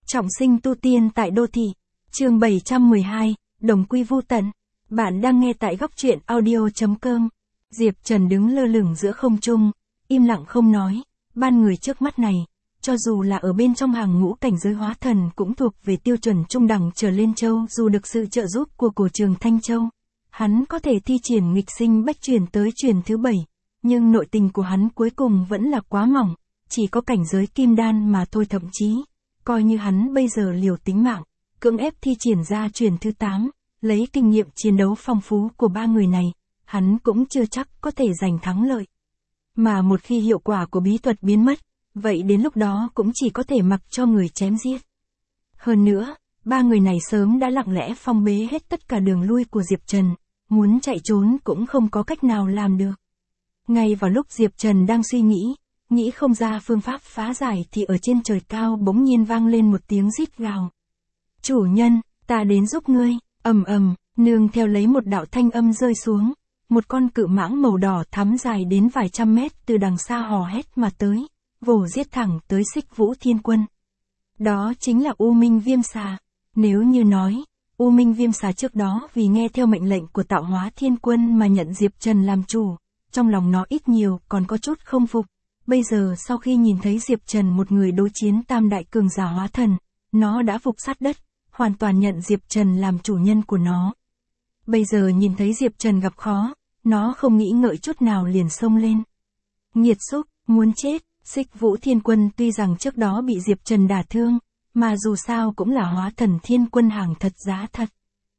Trọng sinh tu tiên tại đô thị. Chương 712, đồng quy vu tận. Bạn đang nghe tại góc truyện audio.com. Diệp Trần đứng lơ lửng giữa không trung, im lặng không nói. Ban người trước mắt này, cho dù là ở bên trong hàng ngũ cảnh giới hóa thần cũng thuộc về tiêu chuẩn trung đẳng trở lên châu, dù được sự trợ giúp của cổ trường Thanh Châu. Hắn có thể thi triển nghịch sinh bách chuyển tới chuyển thứ 7, nhưng nội tình của hắn cuối cùng vẫn là quá mỏng, chỉ có cảnh giới kim đan mà thôi. Thậm chí, coi như hắn bây giờ liều tính mạng, cưỡng ép thi triển ra chuyển thứ 8, lấy kinh nghiệm chiến đấu phong phú của ba người này, hắn cũng chưa chắc có thể giành thắng lợi. Mà một khi hiệu quả của bí thuật biến mất, vậy đến lúc đó cũng chỉ có thể mặc cho người chém giết. Hơn nữa, ba người này sớm đã lặng lẽ phong bế hết tất cả đường lui của Diệp Trần, muốn chạy trốn cũng không có cách nào làm được. Ngay vào lúc Diệp Trần đang suy nghĩ không ra phương pháp phá giải thì ở trên trời cao bỗng nhiên vang lên một tiếng rít gào. Chủ nhân, ta đến giúp ngươi. Ầm ầm, nương theo lấy một đạo thanh âm rơi xuống, một con cự mãng màu đỏ thắm dài đến vài trăm mét từ đằng xa hò hét mà tới, vồ giết thẳng tới Xích Vũ Thiên Quân. Đó chính là U Minh Viêm Xà. Nếu như nói, U Minh Viêm Xà trước đó vì nghe theo mệnh lệnh của Tạo Hóa Thiên Quân mà nhận Diệp Trần làm chủ, trong lòng nó ít nhiều còn có chút không phục. Bây giờ sau khi nhìn thấy Diệp Trần một người đối chiến tam đại cường giả hóa thần, nó đã phục sát đất, hoàn toàn nhận Diệp Trần làm chủ nhân của nó. Bây giờ nhìn thấy Diệp Trần gặp khó, nó không nghĩ ngợi chút nào liền xông lên. Nghiệt xúc, muốn chết. Xích Vũ Thiên Quân tuy rằng trước đó bị Diệp Trần đả thương, mà dù sao cũng là hóa thần thiên quân hàng thật giá thật.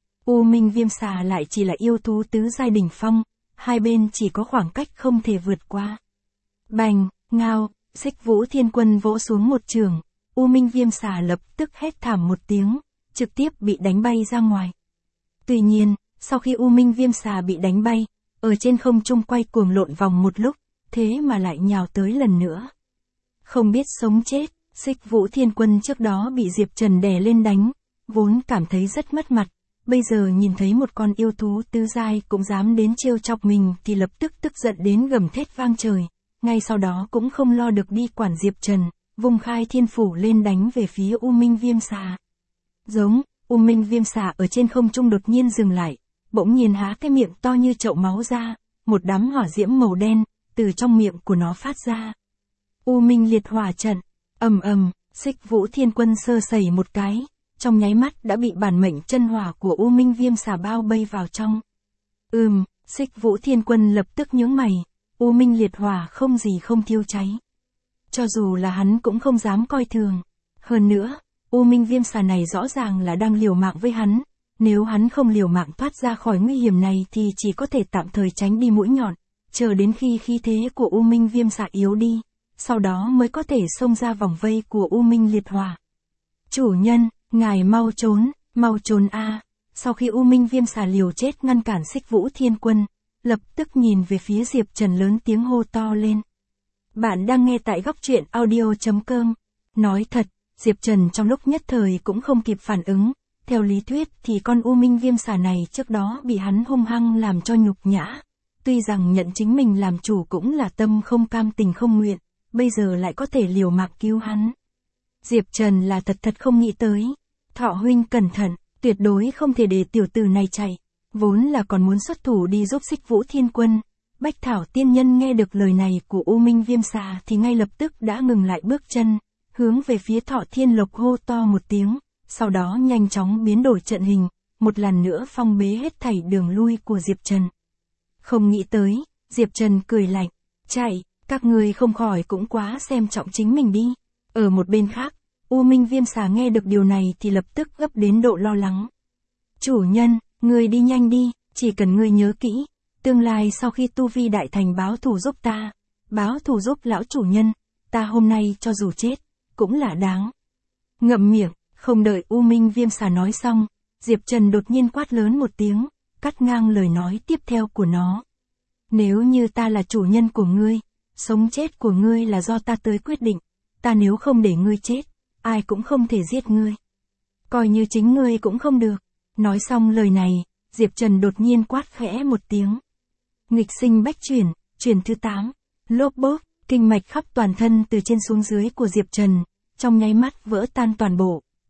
U Minh Viêm Xà lại chỉ là yêu thú tứ giai đỉnh phong, hai bên chỉ có khoảng cách không thể vượt qua. Bành, ngao, Xích Vũ Thiên Quân vỗ xuống một trường, U Minh Viêm Xà lập tức hét thảm một tiếng, trực tiếp bị đánh bay ra ngoài. Tuy nhiên, sau khi U Minh Viêm Xà bị đánh bay, ở trên không trung quay cuồng lộn vòng một lúc, thế mà lại nhào tới lần nữa. Không biết sống chết, Xích Vũ Thiên Quân trước đó bị Diệp Trần đè lên đánh, vốn cảm thấy rất mất mặt, bây giờ nhìn thấy một con yêu thú tứ giai cũng dám đến trêu chọc mình thì lập tức tức giận đến gầm thét vang trời, ngay sau đó cũng không lo được đi quản Diệp Trần, vùng khai thiên phủ lên đánh về phía U Minh Viêm Xà. Giống, U Minh Viêm Xà ở trên không trung đột nhiên dừng lại, bỗng nhiên há cái miệng to như chậu máu ra, một đám hỏa diễm màu đen từ trong miệng của nó phát ra. U Minh Liệt Hỏa Trận. Ầm ầm, Xích Vũ Thiên Quân sơ sẩy một cái, trong nháy mắt đã bị bản mệnh chân hỏa của U Minh Viêm Xà bao vây vào trong. Xích Vũ Thiên Quân lập tức nhướng mày, U Minh Liệt Hỏa không gì không thiêu cháy. Cho dù là hắn cũng không dám coi thường. Hơn nữa, U Minh Viêm Xà này rõ ràng là đang liều mạng với hắn, nếu hắn không liều mạng thoát ra khỏi nguy hiểm này thì chỉ có thể tạm thời tránh đi mũi nhọn, chờ đến khi khí thế của U Minh Viêm Xà yếu đi, sau đó mới có thể xông ra vòng vây của U Minh Liệt Hỏa. Chủ nhân, ngài mau trốn a. Sau khi U Minh Viêm Xà liều chết ngăn cản Xích Vũ Thiên Quân, lập tức nhìn về phía Diệp Trần lớn tiếng hô to lên. Bạn đang nghe tại góc truyện audio.com. Nói thật, Diệp Trần trong lúc nhất thời cũng không kịp phản ứng, theo lý thuyết thì con U Minh Viêm Xà này trước đó bị hắn hung hăng làm cho nhục nhã. Tuy rằng nhận chính mình làm chủ cũng là tâm không cam tình không nguyện, bây giờ lại có thể liều mạng cứu hắn. Diệp Trần là thật không nghĩ tới. Thọ huynh cẩn thận, tuyệt đối không thể để tiểu tử này chạy. Vốn là còn muốn xuất thủ đi giúp Xích Vũ Thiên Quân. Bách Thảo Tiên Nhân nghe được lời này của U Minh Viêm Xà thì ngay lập tức đã ngừng lại bước chân, hướng về phía Thọ Thiên Lộc hô to một tiếng, sau đó nhanh chóng biến đổi trận hình, một lần nữa phong bế hết thảy đường lui của Diệp Trần. Không nghĩ tới, Diệp Trần cười lạnh, chạy, các người không khỏi cũng quá xem trọng chính mình đi. Ở một bên khác, U Minh Viêm Xà nghe được điều này thì lập tức gấp đến độ lo lắng. Chủ nhân, ngươi đi nhanh đi, chỉ cần ngươi nhớ kỹ, tương lai sau khi tu vi đại thành báo thù giúp ta, báo thù giúp lão chủ nhân, ta hôm nay cho dù chết, cũng là đáng. Ngậm miệng, không đợi U Minh Viêm Xà nói xong, Diệp Trần đột nhiên quát lớn một tiếng, cắt ngang lời nói tiếp theo của nó. Nếu như ta là chủ nhân của ngươi, sống chết của ngươi là do ta tới quyết định, ta nếu không để ngươi chết, ai cũng không thể giết ngươi. Coi như chính ngươi cũng không được. Nói xong lời này, Diệp Trần đột nhiên quát khẽ một tiếng. Nghịch sinh bách chuyển thứ 8, lốp bốp, kinh mạch khắp toàn thân từ trên xuống dưới của Diệp Trần, trong nháy mắt vỡ tan toàn bộ,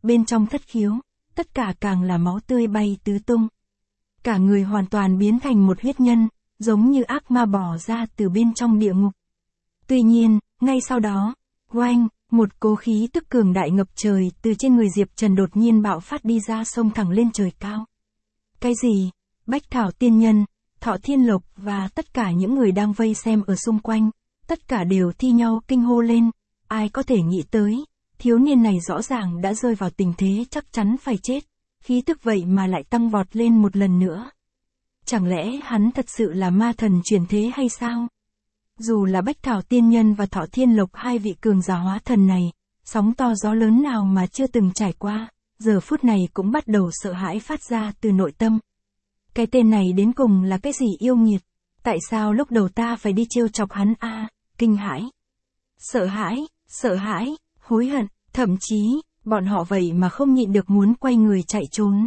bên trong thất khiếu, tất cả càng là máu tươi bay tứ tung. Cả người hoàn toàn biến thành một huyết nhân, giống như ác ma bò ra từ bên trong địa ngục. Tuy nhiên, ngay sau đó, oanh, một cỗ khí tức cường đại ngập trời từ trên người Diệp Trần đột nhiên bạo phát đi ra, xông thẳng lên trời cao. Cái gì? Bách Thảo Tiên Nhân, Thọ Thiên Lộc và tất cả những người đang vây xem ở xung quanh, tất cả đều thi nhau kinh hô lên. Ai có thể nghĩ tới, thiếu niên này rõ ràng đã rơi vào tình thế chắc chắn phải chết, khí tức vậy mà lại tăng vọt lên một lần nữa. Chẳng lẽ hắn thật sự là ma thần chuyển thế hay sao? Dù là Bách Thảo Tiên Nhân và Thọ Thiên Lộc, hai vị cường giả hóa thần này, sóng to gió lớn nào mà chưa từng trải qua, giờ phút này cũng bắt đầu sợ hãi phát ra từ nội tâm. Cái tên này đến cùng là cái gì yêu nghiệt? Tại sao lúc đầu ta phải đi trêu chọc hắn a? Kinh hãi, sợ hãi, hối hận, thậm chí, bọn họ vậy mà không nhịn được muốn quay người chạy trốn.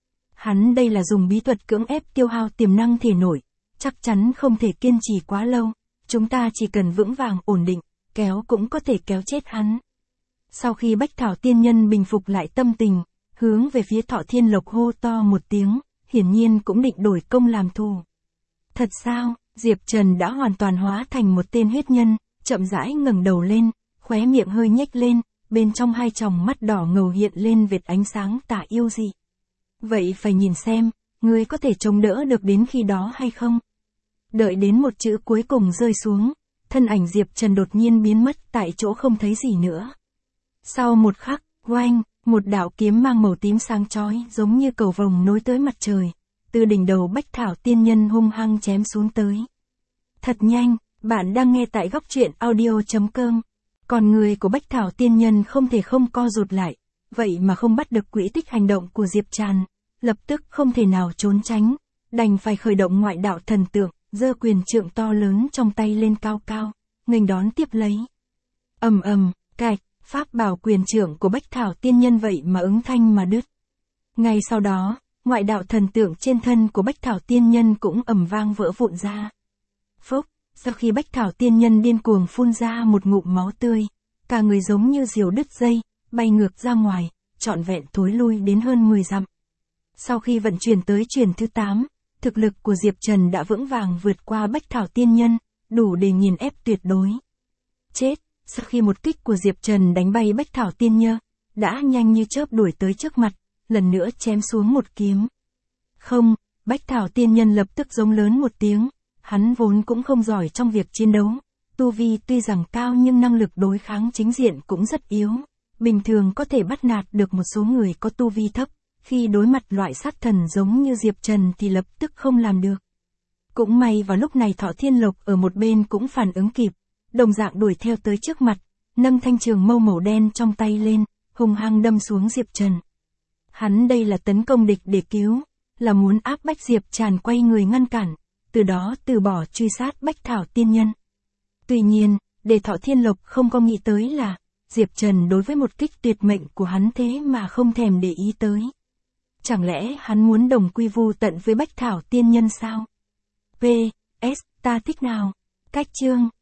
Hắn đây là dùng bí thuật cưỡng ép tiêu hao tiềm năng thể nội, chắc chắn không thể kiên trì quá lâu, chúng ta chỉ cần vững vàng ổn định, kéo cũng có thể kéo chết hắn. Sau khi Bách Thảo Tiên Nhân bình phục lại tâm tình, hướng về phía Thọ Thiên Lộc hô to một tiếng, hiển nhiên cũng định đổi công làm thù. Thật sao? Diệp Trần đã hoàn toàn hóa thành một tên huyết nhân, chậm rãi ngẩng đầu lên, khóe miệng hơi nhếch lên, bên trong hai tròng mắt đỏ ngầu hiện lên vệt ánh sáng tà yêu dị. Vậy phải nhìn xem, ngươi có thể chống đỡ được đến khi đó hay không? Đợi đến một chữ cuối cùng rơi xuống, thân ảnh Diệp Trần đột nhiên biến mất tại chỗ không thấy gì nữa. Sau một khắc, oanh, một đạo kiếm mang màu tím sáng chói giống như cầu vồng nối tới mặt trời, từ đỉnh đầu Bách Thảo Tiên Nhân hung hăng chém xuống tới. Thật nhanh, bạn đang nghe tại góc truyện audio.com. Còn người của Bách Thảo Tiên Nhân không thể không co rụt lại, vậy mà không bắt được quỹ tích hành động của Diệp Trần, lập tức không thể nào trốn tránh, đành phải khởi động ngoại đạo thần tượng, giơ quyền trượng to lớn trong tay lên cao cao, nghênh đón tiếp lấy. Ầm ầm, cạch, pháp bảo quyền trượng của Bách Thảo Tiên Nhân vậy mà ứng thanh mà đứt. Ngay sau đó, ngoại đạo thần tượng trên thân của Bách Thảo Tiên Nhân cũng ầm vang vỡ vụn ra. Phốc, sau khi Bách Thảo Tiên Nhân điên cuồng phun ra một ngụm máu tươi, cả người giống như diều đứt dây, bay ngược ra ngoài, trọn vẹn thối lui đến hơn 10 dặm. Sau khi vận chuyển tới truyền thứ 8, thực lực của Diệp Trần đã vững vàng vượt qua Bách Thảo Tiên Nhân, đủ để nghiền ép tuyệt đối. Chết, sau khi một kích của Diệp Trần đánh bay Bách Thảo Tiên Nhân, đã nhanh như chớp đuổi tới trước mặt, lần nữa chém xuống một kiếm. Không, Bách Thảo Tiên Nhân lập tức giống lớn một tiếng, hắn vốn cũng không giỏi trong việc chiến đấu, tu vi tuy rằng cao nhưng năng lực đối kháng chính diện cũng rất yếu, bình thường có thể bắt nạt được một số người có tu vi thấp, khi đối mặt loại sát thần giống như Diệp Trần thì lập tức không làm được. Cũng may vào lúc này Thọ Thiên Lộc ở một bên cũng phản ứng kịp, đồng dạng đuổi theo tới trước mặt, nâng thanh trường mâu màu đen trong tay lên, hung hăng đâm xuống Diệp Trần. Hắn đây là tấn công địch để cứu, là muốn áp bách Diệp Trần quay người ngăn cản, từ đó từ bỏ truy sát Bách Thảo Tiên Nhân. Tuy nhiên, để Thọ Thiên Lộc không có nghĩ tới là, Diệp Trần đối với một kích tuyệt mệnh của hắn thế mà không thèm để ý tới. Chẳng lẽ hắn muốn đồng quy vu tận với Bách Thảo Tiên Nhân sao? P.S. Ta thích nào? Cách chương